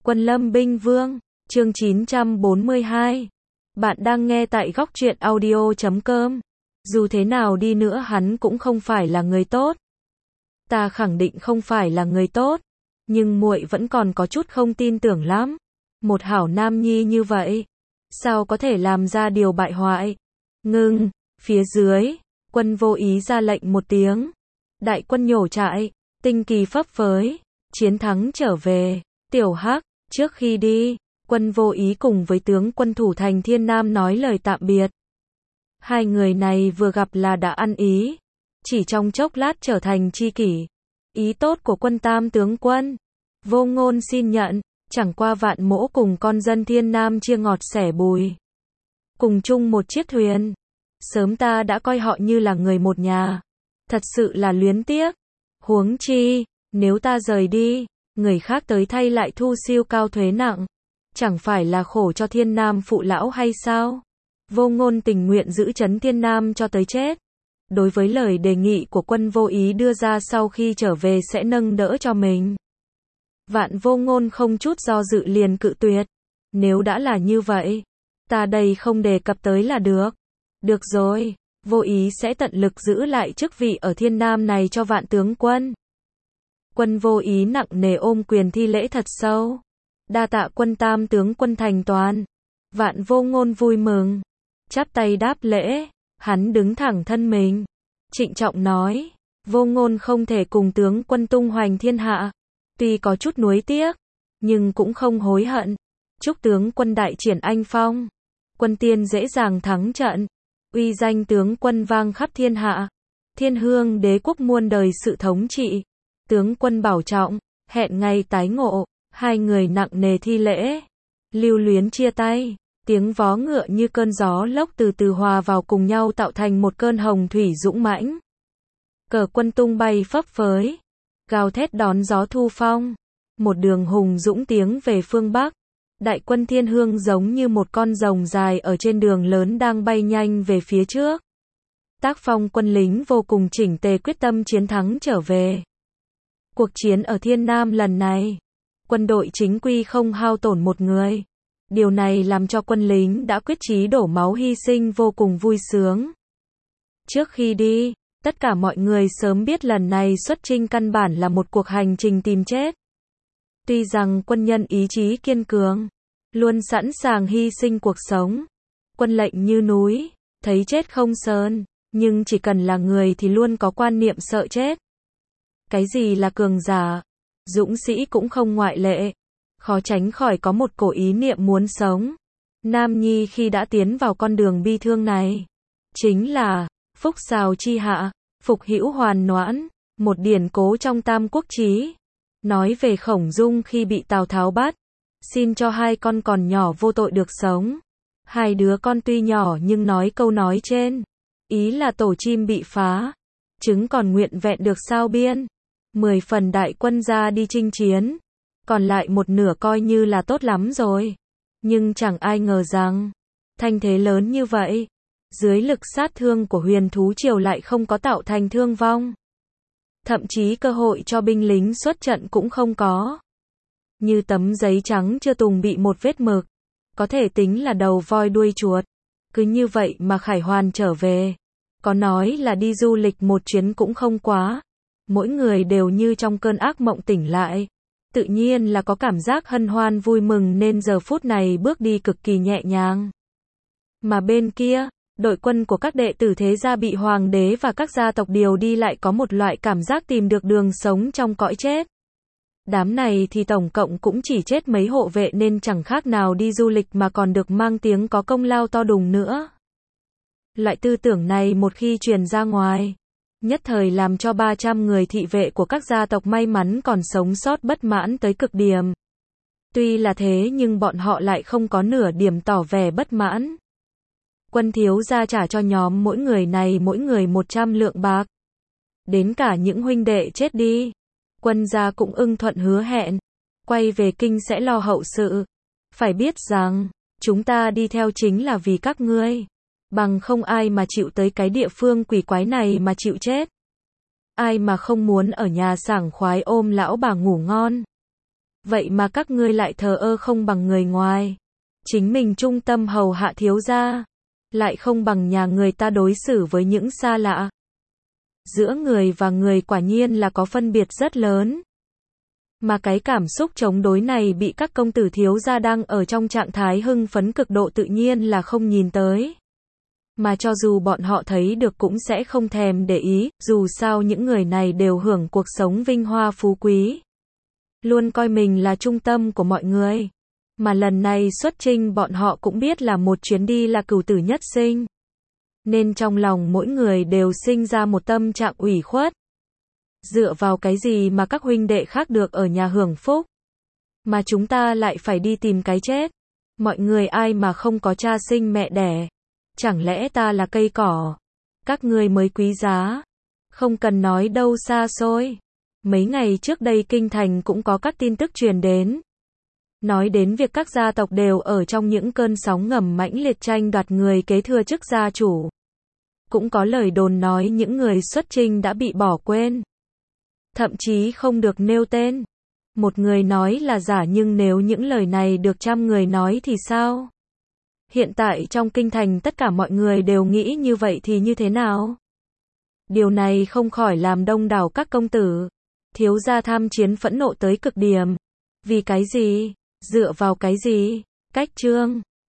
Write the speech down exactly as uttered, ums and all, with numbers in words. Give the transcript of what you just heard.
Quân Lâm Binh Vương, chương chín trăm bốn mươi hai. Bạn đang nghe tại góc truyện audio chấm com. Dù thế nào đi nữa hắn cũng không phải là người tốt. Ta khẳng định không phải là người tốt, nhưng muội vẫn còn có chút không tin tưởng lắm. Một hảo nam nhi như vậy, sao có thể làm ra điều bại hoại? Ngưng, phía dưới, Quân Vô Ý ra lệnh một tiếng. Đại quân nhổ trại, tinh kỳ phấp phới, chiến thắng trở về. Tiểu Hắc, trước khi đi, Quân Vô Ý cùng với tướng quân thủ thành Thiên Nam nói lời tạm biệt. Hai người này vừa gặp là đã ăn ý, chỉ trong chốc lát trở thành tri kỷ. Ý tốt của Quân Tam tướng quân, Vô Ngôn xin nhận, chẳng qua Vạn Mỗ cùng con dân Thiên Nam chia ngọt sẻ bùi, cùng chung một chiếc thuyền. Sớm ta đã coi họ như là người một nhà, thật sự là luyến tiếc. Huống chi, nếu ta rời đi, người khác tới thay lại thu siêu cao thuế nặng, chẳng phải là khổ cho Thiên Nam phụ lão hay sao? Vô Ngôn tình nguyện giữ trấn Thiên Nam cho tới chết. Đối với lời đề nghị của Quân Vô Ý đưa ra sau khi trở về sẽ nâng đỡ cho mình, Vạn Vô Ngôn không chút do dự liền cự tuyệt. Nếu đã là như vậy, ta đây không đề cập tới là được. Được rồi, Vô Ý sẽ tận lực giữ lại chức vị ở Thiên Nam này cho Vạn tướng quân. Quân Vô Ý nặng nề ôm quyền thi lễ thật sâu. Đa tạ Quân Tam tướng quân thành toàn. Vạn Vô Ngôn vui mừng, chắp tay đáp lễ. Hắn đứng thẳng thân mình, trịnh trọng nói, Vô Ngôn không thể cùng tướng quân tung hoành thiên hạ, tuy có chút nuối tiếc, nhưng cũng không hối hận. Chúc tướng quân đại triển anh phong, quân tiên dễ dàng thắng trận, uy danh tướng quân vang khắp thiên hạ, Thiên Hương đế quốc muôn đời sự thống trị. Tướng quân bảo trọng, hẹn ngày tái ngộ. Hai người nặng nề thi lễ, lưu luyến chia tay. Tiếng vó ngựa như cơn gió lốc từ từ hòa vào cùng nhau tạo thành một cơn hồng thủy dũng mãnh. Cờ quân tung bay phấp phới, gào thét đón gió thu phong. Một đường hùng dũng tiến về phương Bắc. Đại quân Thiên Hương giống như một con rồng dài ở trên đường lớn đang bay nhanh về phía trước. Tác phong quân lính vô cùng chỉnh tề, quyết tâm chiến thắng trở về. Cuộc chiến ở Thiên Nam lần này, quân đội chính quy không hao tổn một người. Điều này làm cho quân lính đã quyết chí đổ máu hy sinh vô cùng vui sướng. Trước khi đi, tất cả mọi người sớm biết lần này xuất chinh căn bản là một cuộc hành trình tìm chết. Tuy rằng quân nhân ý chí kiên cường, luôn sẵn sàng hy sinh cuộc sống, quân lệnh như núi, thấy chết không sơn, nhưng chỉ cần là người thì luôn có quan niệm sợ chết. Cái gì là cường giả? Dũng sĩ cũng không ngoại lệ. Khó tránh khỏi có một cổ ý niệm muốn sống. Nam nhi khi đã tiến vào con đường bi thương này, chính là phúc xào chi hạ, phục hữu hoàn noãn, một điển cố trong Tam Quốc Chí. Nói về Khổng Dung khi bị Tào Tháo bắt, xin cho hai con còn nhỏ vô tội được sống. Hai đứa con tuy nhỏ nhưng nói câu nói trên, ý là tổ chim bị phá, trứng còn nguyện vẹn được sao biên. Mười phần đại quân ra đi chinh chiến, còn lại một nửa coi như là tốt lắm rồi. Nhưng chẳng ai ngờ rằng, thanh thế lớn như vậy, dưới lực sát thương của Huyền Thú Triều lại không có tạo thành thương vong. Thậm chí cơ hội cho binh lính xuất trận cũng không có. Như tấm giấy trắng chưa tùng bị một vết mực, có thể tính là đầu voi đuôi chuột. Cứ như vậy mà khải hoàn trở về. Có nói là đi du lịch một chuyến cũng không quá. Mỗi người đều như trong cơn ác mộng tỉnh lại. Tự nhiên là có cảm giác hân hoan vui mừng nên giờ phút này bước đi cực kỳ nhẹ nhàng. Mà bên kia, đội quân của các đệ tử thế gia bị hoàng đế và các gia tộc điều đi lại có một loại cảm giác tìm được đường sống trong cõi chết. Đám này thì tổng cộng cũng chỉ chết mấy hộ vệ nên chẳng khác nào đi du lịch mà còn được mang tiếng có công lao to đùng nữa. Loại tư tưởng này một khi truyền ra ngoài, nhất thời làm cho ba trăm người thị vệ của các gia tộc may mắn còn sống sót bất mãn tới cực điểm. Tuy là thế nhưng bọn họ lại không có nửa điểm tỏ vẻ bất mãn. Quân thiếu gia trả cho nhóm mỗi người này mỗi người một trăm lượng bạc. Đến cả những huynh đệ chết đi, quân gia cũng ưng thuận hứa hẹn, quay về kinh sẽ lo hậu sự. Phải biết rằng, chúng ta đi theo chính là vì các ngươi. Bằng không ai mà chịu tới cái địa phương quỷ quái này mà chịu chết. Ai mà không muốn ở nhà sảng khoái ôm lão bà ngủ ngon. Vậy mà các ngươi lại thờ ơ không bằng người ngoài. Chính mình trung tâm hầu hạ thiếu gia, lại không bằng nhà người ta đối xử với những xa lạ. Giữa người và người quả nhiên là có phân biệt rất lớn. Mà cái cảm xúc chống đối này bị các công tử thiếu gia đang ở trong trạng thái hưng phấn cực độ tự nhiên là không nhìn tới. Mà cho dù bọn họ thấy được cũng sẽ không thèm để ý, dù sao những người này đều hưởng cuộc sống vinh hoa phú quý. Luôn coi mình là trung tâm của mọi người. Mà lần này xuất chinh bọn họ cũng biết là một chuyến đi là cửu tử nhất sinh. Nên trong lòng mỗi người đều sinh ra một tâm trạng ủy khuất. Dựa vào cái gì mà các huynh đệ khác được ở nhà hưởng phúc, mà chúng ta lại phải đi tìm cái chết? Mọi người ai mà không có cha sinh mẹ đẻ? Chẳng lẽ ta là cây cỏ? Các ngươi mới quý giá. Không cần nói đâu xa xôi. Mấy ngày trước đây kinh thành cũng có các tin tức truyền đến. Nói đến việc các gia tộc đều ở trong những cơn sóng ngầm mãnh liệt tranh đoạt người kế thừa chức gia chủ. Cũng có lời đồn nói những người xuất chinh đã bị bỏ quên. Thậm chí không được nêu tên. Một người nói là giả nhưng nếu những lời này được trăm người nói thì sao? Hiện tại trong kinh thành tất cả mọi người đều nghĩ như vậy thì như thế nào? Điều này không khỏi làm đông đảo các công tử, thiếu gia tham chiến phẫn nộ tới cực điểm. Vì cái gì? Dựa vào cái gì? Cách chương